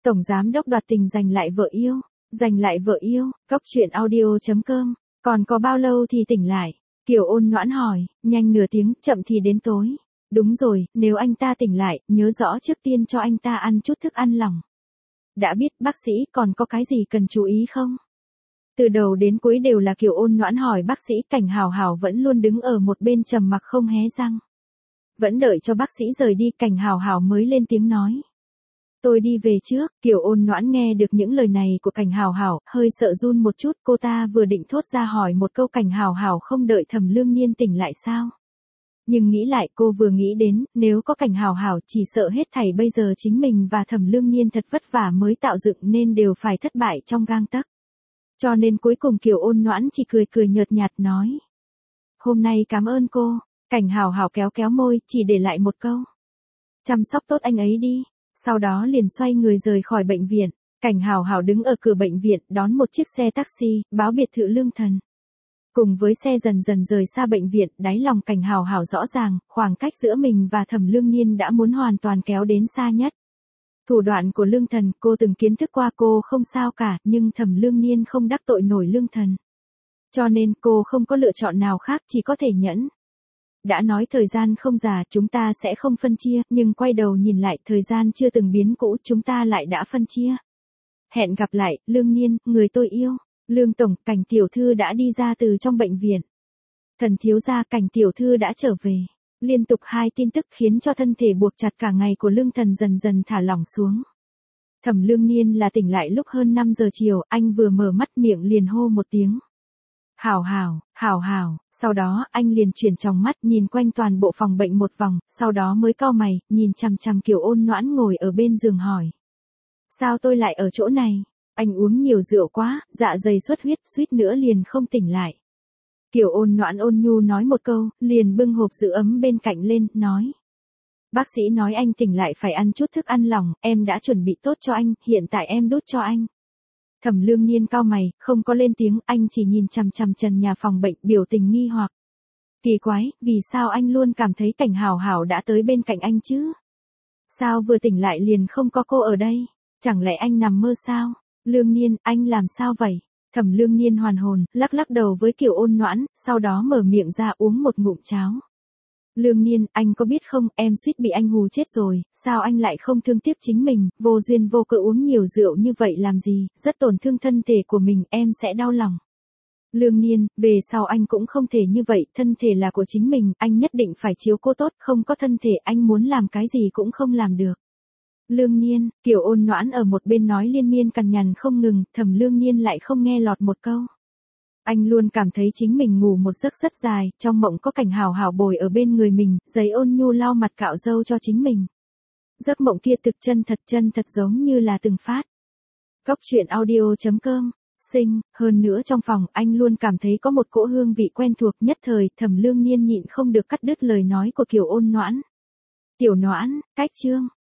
Tổng giám đốc đoạt tình giành lại vợ yêu. Giành lại vợ yêu, Cốc truyện audio.com. Còn có bao lâu thì tỉnh lại? Kiều Ôn Noãn hỏi, nhanh nửa tiếng, chậm thì đến tối. Đúng rồi, nếu anh ta tỉnh lại, nhớ rõ trước tiên cho anh ta ăn chút thức ăn lỏng. Đã biết, bác sĩ, còn có cái gì cần chú ý không? Từ đầu đến cuối đều là Kiều Ôn Noãn hỏi bác sĩ, Cảnh Hào Hào vẫn luôn đứng ở một bên trầm mặc không hé răng. Vẫn đợi cho bác sĩ rời đi, Cảnh Hào Hào mới lên tiếng nói. Tôi đi về trước. Kiều Ôn Noãn nghe được những lời này của Cảnh Hào Hào, hơi sợ run một chút, cô ta vừa định thốt ra hỏi một câu Cảnh Hào Hào không đợi Thẩm Lương Nhiên tỉnh lại sao? Nhưng nghĩ lại cô vừa nghĩ đến, nếu có Cảnh Hào Hào chỉ sợ hết thảy bây giờ chính mình và Thẩm Lương Nhiên thật vất vả mới tạo dựng nên đều phải thất bại trong gang tấc. Cho nên cuối cùng Kiều Ôn Noãn chỉ cười cười nhợt nhạt nói. Hôm nay cảm ơn cô. Cảnh Hào Hào kéo kéo môi, chỉ để lại một câu. Chăm sóc tốt anh ấy đi. Sau đó liền xoay người rời khỏi bệnh viện. Cảnh Hào Hào đứng ở cửa bệnh viện đón một chiếc xe taxi, báo biệt thự Lương Thần. Cùng với xe dần dần rời xa bệnh viện, đáy lòng Cảnh Hào Hào rõ ràng, khoảng cách giữa mình và Thẩm Lương Nhiên đã muốn hoàn toàn kéo đến xa nhất. Thủ đoạn của Lương Thần cô từng kiến thức qua, cô không sao cả, nhưng Thẩm Lương Nhiên không đắc tội nổi Lương Thần. Cho nên cô không có lựa chọn nào khác, chỉ có thể nhẫn. Đã nói thời gian không già, chúng ta sẽ không phân chia, nhưng quay đầu nhìn lại, thời gian chưa từng biến cũ, chúng ta lại đã phân chia. Hẹn gặp lại, Lương Nhiên, người tôi yêu. Lương Tổng, Cảnh tiểu thư đã đi ra từ trong bệnh viện. Thần thiếu gia, Cảnh tiểu thư đã trở về. Liên tục hai tin tức khiến cho thân thể buộc chặt cả ngày của Lương Thần dần dần thả lỏng xuống. Thẩm Lương Nhiên là tỉnh lại lúc hơn 5 giờ chiều, anh vừa mở mắt miệng liền hô một tiếng. Hào Hào, Hào Hào, sau đó anh liền chuyển tròng mắt nhìn quanh toàn bộ phòng bệnh một vòng, sau đó mới cau mày, nhìn chằm chằm Kiều Ôn Noãn ngồi ở bên giường hỏi. Sao tôi lại ở chỗ này? Anh uống nhiều rượu quá, dạ dày xuất huyết, suýt nữa liền không tỉnh lại. Kiều Ôn Noãn ôn nhu nói một câu, liền bưng hộp giữ ấm bên cạnh lên, nói. Bác sĩ nói anh tỉnh lại phải ăn chút thức ăn lỏng, em đã chuẩn bị tốt cho anh, hiện tại em đút cho anh. Thẩm Lương Nhiên cau mày, không có lên tiếng, anh chỉ nhìn chằm chằm trần nhà phòng bệnh, biểu tình nghi hoặc. Kỳ quái, vì sao anh luôn cảm thấy Cảnh Hào Hào đã tới bên cạnh anh chứ? Sao vừa tỉnh lại liền không có cô ở đây? Chẳng lẽ anh nằm mơ sao? Lương Nhiên, anh làm sao vậy? Thẩm Lương Nhiên hoàn hồn, lắc lắc đầu với Kiều Ôn Noãn, sau đó mở miệng ra uống một ngụm cháo. Lương Nhiên, anh có biết không, em suýt bị anh hù chết rồi, sao anh lại không thương tiếc chính mình, vô duyên vô cớ uống nhiều rượu như vậy làm gì, rất tổn thương thân thể của mình, em sẽ đau lòng. Lương Nhiên, về sau anh cũng không thể như vậy, thân thể là của chính mình, anh nhất định phải chiếu cố tốt, không có thân thể anh muốn làm cái gì cũng không làm được. Lương Nhiên, Kiều Ôn Noãn ở một bên nói liên miên cằn nhằn không ngừng, Thẩm Lương Nhiên lại không nghe lọt một câu. Anh luôn cảm thấy chính mình ngủ một giấc rất dài, trong mộng có Cảnh Hào Hào bồi ở bên người mình, giấy ôn nhu lau mặt cạo râu cho chính mình. Giấc mộng kia thực chân thật giống như là từng phát. Cốc truyện audio.com. Hơn nữa trong phòng anh luôn cảm thấy có một cỗ hương vị quen thuộc, nhất thời Thẩm Lương Nhiên nhịn không được cắt đứt lời nói của Kiều Ôn Noãn. Tiểu Noãn, cách chương.